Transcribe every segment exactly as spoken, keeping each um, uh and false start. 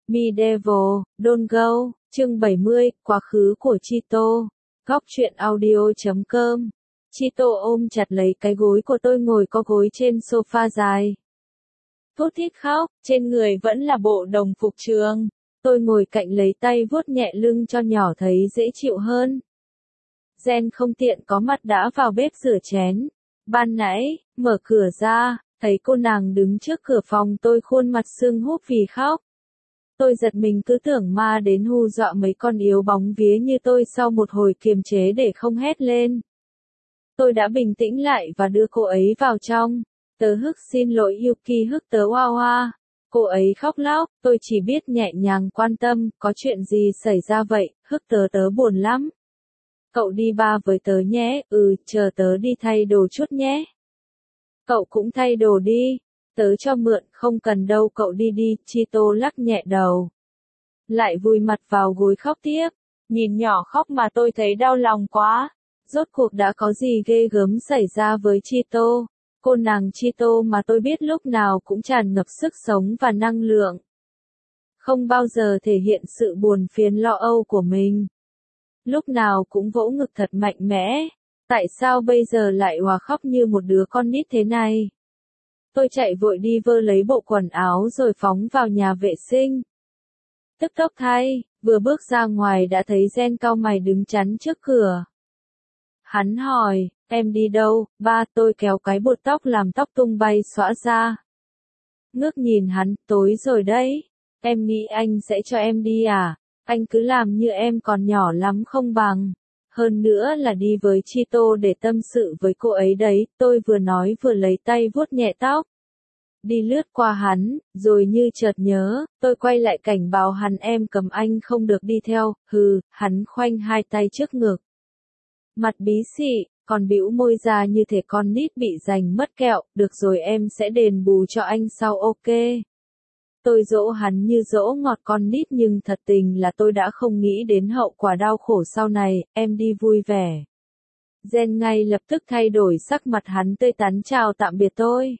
Medieval, Don't Go, chương bảy mươi, quá khứ của Chito. Góc truyện audio chấm com. Chito ôm chặt lấy cái gối của tôi ngồi co gối trên sofa dài. Thút thít khóc, trên người vẫn là bộ đồng phục trường. Tôi ngồi cạnh lấy tay vuốt nhẹ lưng cho nhỏ thấy dễ chịu hơn. Jen không tiện có mặt đã vào bếp rửa chén. Ban nãy, mở cửa ra, thấy cô nàng đứng trước cửa phòng tôi khuôn mặt sưng húp vì khóc. Tôi giật mình cứ tưởng ma đến hù dọa mấy con yếu bóng vía như tôi sau một hồi kiềm chế để không hét lên. Tôi đã bình tĩnh lại và đưa cô ấy vào trong. Tớ hức xin lỗi Yuki hức tớ hoa hoa. Cô ấy khóc lóc, tôi chỉ biết nhẹ nhàng quan tâm, có chuyện gì xảy ra vậy, hức tớ tớ buồn lắm. Cậu đi ba với tớ nhé, ừ, chờ tớ đi thay đồ chút nhé. Cậu cũng thay đồ đi. Tớ cho mượn, không cần đâu cậu đi đi, Chito lắc nhẹ đầu. Lại vùi mặt vào gối khóc tiếp, nhìn nhỏ khóc mà tôi thấy đau lòng quá. Rốt cuộc đã có gì ghê gớm xảy ra với Chito, cô nàng Chito mà tôi biết lúc nào cũng tràn ngập sức sống và năng lượng. Không bao giờ thể hiện sự buồn phiền lo âu của mình. Lúc nào cũng vỗ ngực thật mạnh mẽ, tại sao bây giờ lại òa khóc như một đứa con nít thế này? Tôi chạy vội đi vơ lấy bộ quần áo rồi phóng vào nhà vệ sinh. Tức tốc thay, vừa bước ra ngoài đã thấy Jen cau mày đứng chắn trước cửa. Hắn hỏi, em đi đâu? Ba, tôi kéo cái bột tóc làm tóc tung bay xõa ra. Ngước nhìn hắn, tối rồi đấy. Em nghĩ anh sẽ cho em đi à? Anh cứ làm như em còn nhỏ lắm không bằng. Hơn nữa là đi với Chito để tâm sự với cô ấy đấy, tôi vừa nói vừa lấy tay vuốt nhẹ tóc. Đi lướt qua hắn, rồi như chợt nhớ, tôi quay lại cảnh báo hắn em cầm anh không được đi theo, hừ, hắn khoanh hai tay trước ngực. Mặt bí xị, còn bĩu môi ra như thể con nít bị giành mất kẹo, được rồi em sẽ đền bù cho anh sau ok. Tôi dỗ hắn như dỗ ngọt con nít nhưng thật tình là tôi đã không nghĩ đến hậu quả đau khổ sau này, em đi vui vẻ. Jen ngay lập tức thay đổi sắc mặt hắn tươi tắn chào tạm biệt tôi.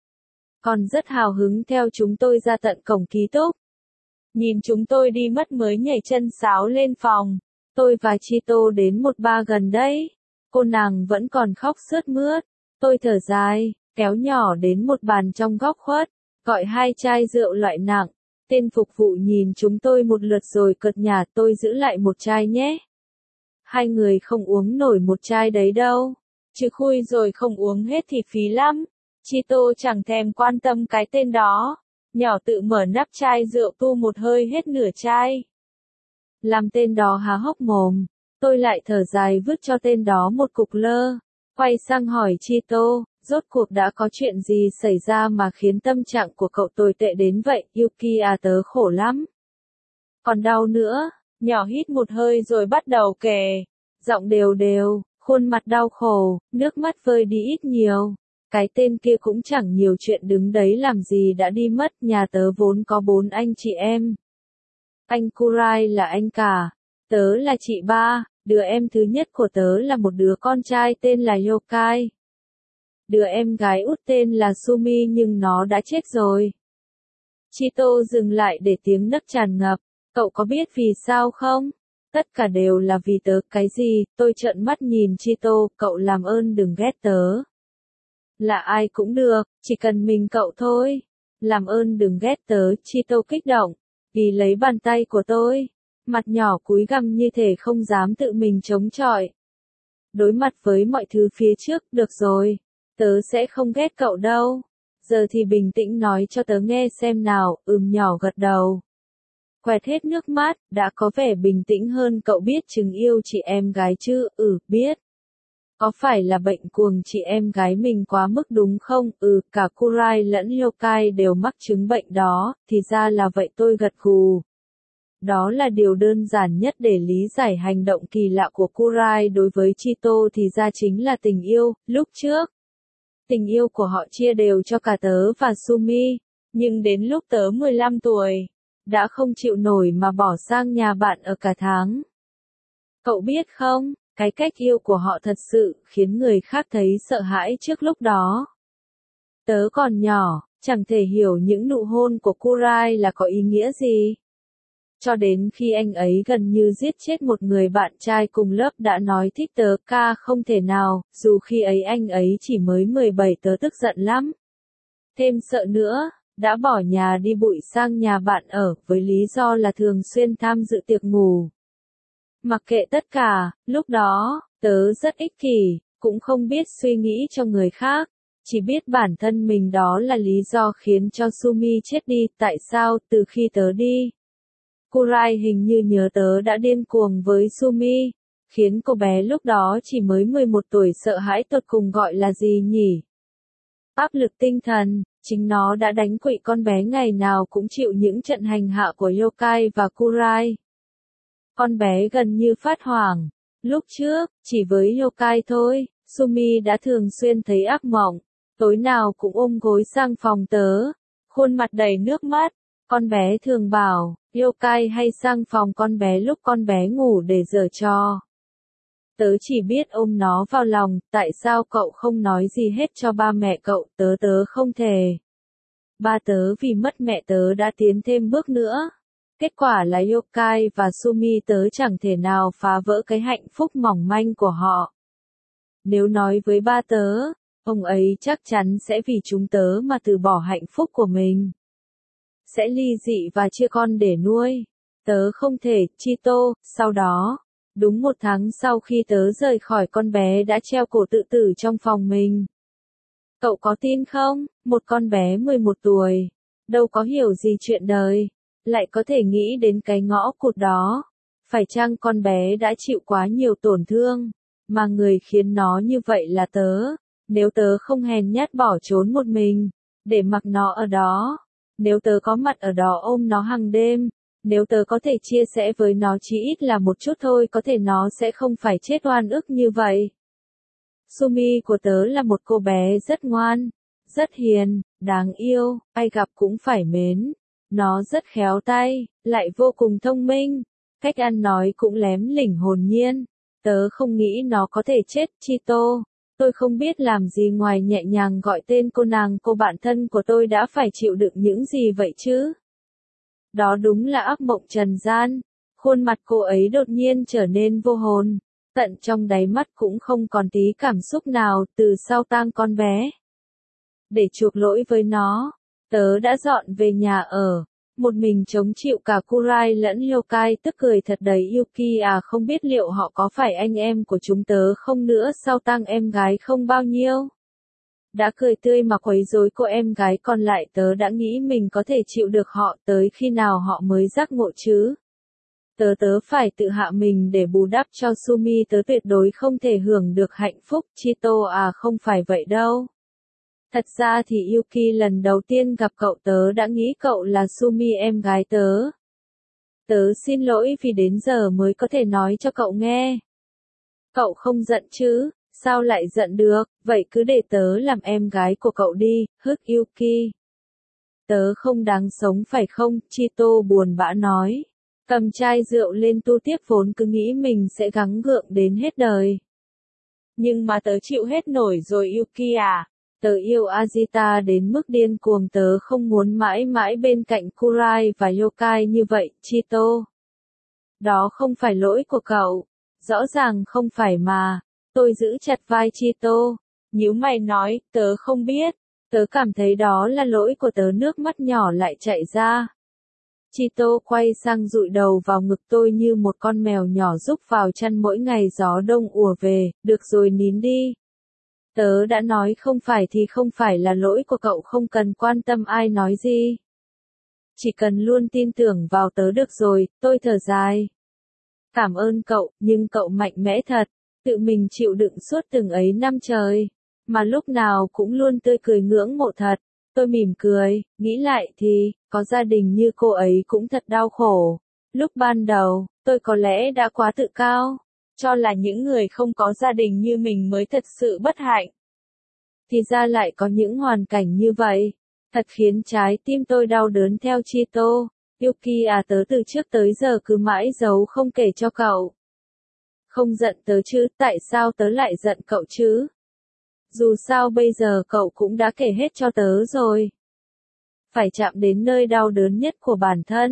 Còn rất hào hứng theo chúng tôi ra tận cổng ký túc. Nhìn chúng tôi đi mất mới nhảy chân sáo lên phòng. Tôi và Chito đến một bar gần đấy. Cô nàng vẫn còn khóc sướt mướt. Tôi thở dài, kéo nhỏ đến một bàn trong góc khuất. Gọi hai chai rượu loại nặng. Tên phục vụ nhìn chúng tôi một lượt rồi cợt nhả tôi giữ lại một chai nhé. Hai người không uống nổi một chai đấy đâu. Chứ khui rồi không uống hết thì phí lắm. Chito chẳng thèm quan tâm cái tên đó. Nhỏ tự mở nắp chai rượu tu một hơi hết nửa chai. Làm tên đó há hốc mồm. Tôi lại thở dài vứt cho tên đó một cục lơ. Quay sang hỏi Chito, rốt cuộc đã có chuyện gì xảy ra mà khiến tâm trạng của cậu tồi tệ đến vậy, Yuki à tớ khổ lắm. Còn đau nữa, nhỏ hít một hơi rồi bắt đầu kể. Giọng đều đều, khuôn mặt đau khổ, nước mắt vơi đi ít nhiều. Cái tên kia cũng chẳng nhiều chuyện đứng đấy làm gì đã đi mất, nhà tớ vốn có bốn anh chị em. Anh Kurai là anh cả, tớ là chị ba, đứa em thứ nhất của tớ là một đứa con trai tên là Yokai. Đứa em gái út tên là Sumi nhưng nó đã chết rồi. Chito dừng lại để tiếng nấc tràn ngập, cậu có biết vì sao không? Tất cả đều là vì tớ, cái gì? Tôi trợn mắt nhìn Chito, cậu làm ơn đừng ghét tớ. Là ai cũng được, chỉ cần mình cậu thôi. Làm ơn đừng ghét tớ, Chito kích động, vì lấy bàn tay của tôi. Mặt nhỏ cúi gằm như thể không dám tự mình chống chọi. Đối mặt với mọi thứ phía trước, được rồi. Tớ sẽ không ghét cậu đâu. Giờ thì bình tĩnh nói cho tớ nghe xem nào, ừm nhỏ gật đầu. Quẹt hết nước mắt, đã có vẻ bình tĩnh hơn cậu biết chừng yêu chị em gái chứ, ừ, biết. Có phải là bệnh cuồng chị em gái mình quá mức đúng không? Ừ, cả Kurai lẫn Yokai đều mắc chứng bệnh đó, thì ra là vậy tôi gật gù. Đó là điều đơn giản nhất để lý giải hành động kỳ lạ của Kurai đối với Chito thì ra chính là tình yêu, lúc trước. Tình yêu của họ chia đều cho cả tớ và Sumi, nhưng đến lúc tớ mười lăm tuổi, đã không chịu nổi mà bỏ sang nhà bạn ở cả tháng. Cậu biết không, cái cách yêu của họ thật sự khiến người khác thấy sợ hãi trước lúc đó. Tớ còn nhỏ, chẳng thể hiểu những nụ hôn của Kurai là có ý nghĩa gì. cho đến khi anh ấy gần như giết chết một người bạn trai cùng lớp đã nói thích tớ ca không thể nào, dù khi ấy anh ấy chỉ mới mười bảy tớ tức giận lắm. Thêm sợ nữa, đã bỏ nhà đi bụi sang nhà bạn ở, với lý do là thường xuyên tham dự tiệc ngủ. Mặc kệ tất cả, lúc đó, tớ rất ích kỷ, cũng không biết suy nghĩ cho người khác, chỉ biết bản thân mình đó là lý do khiến cho Sumi chết đi. Tại sao, từ khi tớ đi, Kurai hình như nhớ tớ đã điên cuồng với Sumi, khiến cô bé lúc đó chỉ mới mười một tuổi sợ hãi tột cùng gọi là gì nhỉ? Áp lực tinh thần, chính nó đã đánh quỵ con bé ngày nào cũng chịu những trận hành hạ của yokai và Kurai. Con bé gần như phát hoảng. Lúc trước, chỉ với yokai thôi, Sumi đã thường xuyên thấy ác mộng, tối nào cũng ôm gối sang phòng tớ, khuôn mặt đầy nước mắt. Con bé thường bảo, yokai hay sang phòng con bé lúc con bé ngủ để giở trò. Tớ chỉ biết ôm nó vào lòng, tại sao cậu không nói gì hết cho ba mẹ cậu, tớ tớ không thể. Ba tớ vì mất mẹ tớ đã tiến thêm bước nữa. Kết quả là yokai và Sumi tớ chẳng thể nào phá vỡ cái hạnh phúc mỏng manh của họ. Nếu nói với ba tớ, ông ấy chắc chắn sẽ vì chúng tớ mà từ bỏ hạnh phúc của mình. Sẽ ly dị và chia con để nuôi. Tớ không thể, Chito. Sau đó, đúng một tháng sau khi tớ rời khỏi, con bé đã treo cổ tự tử trong phòng mình. Cậu có tin không? Một con bé mười một tuổi, đâu có hiểu gì chuyện đời, lại có thể nghĩ đến cái ngõ cụt đó. Phải chăng con bé đã chịu quá nhiều tổn thương, mà người khiến nó như vậy là tớ? Nếu tớ không hèn nhát bỏ trốn một mình, để mặc nó ở đó, nếu tớ có mặt ở đó ôm nó hàng đêm, nếu tớ có thể chia sẻ với nó chỉ ít là một chút thôi, có thể nó sẽ không phải chết oan ức như vậy. Sumi của tớ là một cô bé rất ngoan, rất hiền, đáng yêu, ai gặp cũng phải mến. Nó rất khéo tay, lại vô cùng thông minh, cách ăn nói cũng lém lỉnh hồn nhiên. Tớ không nghĩ nó có thể chết, Chito. Tôi không biết làm gì ngoài nhẹ nhàng gọi tên cô nàng. Cô bạn thân của tôi đã phải chịu đựng những gì vậy chứ? Đó đúng là ác mộng trần gian. Khuôn mặt cô ấy đột nhiên trở nên vô hồn, tận trong đáy mắt cũng không còn tí cảm xúc nào. Từ sau tang con bé, để chuộc lỗi với nó, tớ đã dọn về nhà ở, một mình chống chịu cả Kurai lẫn yokai. Tức cười thật đầy. Yuki à, không biết liệu họ có phải anh em của chúng tớ không nữa. Sau tang em gái không bao nhiêu đã cười tươi mà quấy rối cô em gái còn lại, tớ đã nghĩ mình có thể chịu được họ. Tới khi nào họ mới giác ngộ chứ? Tớ tớ phải tự hạ mình để bù đắp cho Sumi. Tớ tuyệt đối không thể hưởng được hạnh phúc, Chito à, không phải vậy đâu. Thật ra thì Yuki, lần đầu tiên gặp cậu tớ đã nghĩ cậu là Sumi em gái tớ. Tớ xin lỗi vì đến giờ mới có thể nói cho cậu nghe. Cậu không giận chứ? Sao lại giận được? Vậy cứ để tớ làm em gái của cậu đi, hức Yuki. Tớ không đáng sống phải không? Chito buồn bã nói. Cầm chai rượu lên tu tiếp, vốn cứ nghĩ mình sẽ gắng gượng đến hết đời. Nhưng mà tớ chịu hết nổi rồi Yuki à. Tớ yêu Ajita đến mức điên cuồng, tớ không muốn mãi mãi bên cạnh Kurai và yokai như vậy, Chito. Đó không phải lỗi của cậu. Rõ ràng không phải mà. Tôi giữ chặt vai Chito, nhíu mày nói, tớ không biết. Tớ cảm thấy đó là lỗi của tớ. Nước mắt nhỏ lại chảy ra. Chito quay sang dụi đầu vào ngực tôi như một con mèo nhỏ rúc vào chăn mỗi ngày gió đông ùa về. Được rồi, nín đi. Tớ đã nói không phải thì không phải là lỗi của cậu, không cần quan tâm ai nói gì. Chỉ cần luôn tin tưởng vào tớ được rồi. Tôi thở dài. Cảm ơn cậu, nhưng cậu mạnh mẽ thật. Tự mình chịu đựng suốt từng ấy năm trời, mà lúc nào cũng luôn tươi cười, ngưỡng mộ thật. Tôi mỉm cười, nghĩ lại thì, có gia đình như cô ấy cũng thật đau khổ. Lúc ban đầu, tôi có lẽ đã quá tự cao, cho là những người không có gia đình như mình mới thật sự bất hạnh. Thì ra lại có những hoàn cảnh như vậy. Thật khiến trái tim tôi đau đớn. Theo Chito, Yuki à, tớ từ trước tới giờ cứ mãi giấu không kể cho cậu. Không giận tớ chứ, tại sao tớ lại giận cậu chứ? Dù sao bây giờ cậu cũng đã kể hết cho tớ rồi. Phải chạm đến nơi đau đớn nhất của bản thân.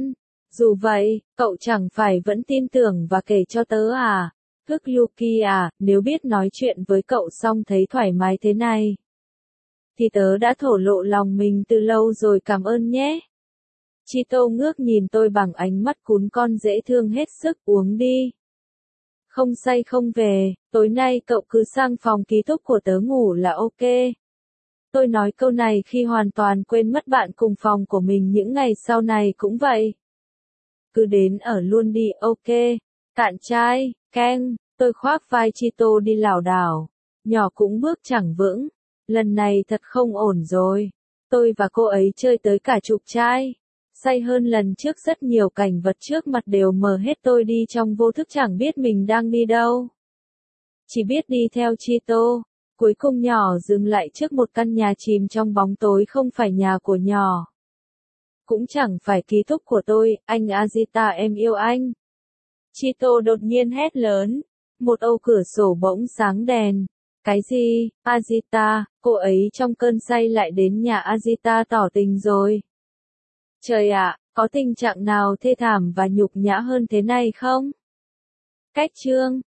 Dù vậy, cậu chẳng phải vẫn tin tưởng và kể cho tớ à? Thức Yuki à, nếu biết nói chuyện với cậu xong thấy thoải mái thế này, thì tớ đã thổ lộ lòng mình từ lâu rồi, cảm ơn nhé. Chito ngước nhìn tôi bằng ánh mắt cún con dễ thương hết sức. Uống đi. Không say không về, tối nay cậu cứ sang phòng ký túc của tớ ngủ là ok. Tôi nói câu này khi hoàn toàn quên mất bạn cùng phòng của mình những ngày sau này cũng vậy. Cứ đến ở luôn đi, ok. Cạn chai, Ken, tôi khoác vai Chito đi lảo đảo. Nhỏ cũng bước chẳng vững. Lần này thật không ổn rồi. Tôi và cô ấy chơi tới cả chục chai. Say hơn lần trước rất nhiều, cảnh vật trước mặt đều mờ hết, tôi đi trong vô thức chẳng biết mình đang đi đâu. Chỉ biết đi theo Chito. Cuối cùng nhỏ dừng lại trước một căn nhà chìm trong bóng tối, không phải nhà của nhỏ. Cũng chẳng phải ký túc của tôi, anh Azita em yêu anh. Chito đột nhiên hét lớn. Một ô cửa sổ bỗng sáng đèn. Cái gì, Azita, cô ấy trong cơn say lại đến nhà Azita tỏ tình rồi. Trời ạ, có tình trạng nào thê thảm và nhục nhã hơn thế này không? Cách chương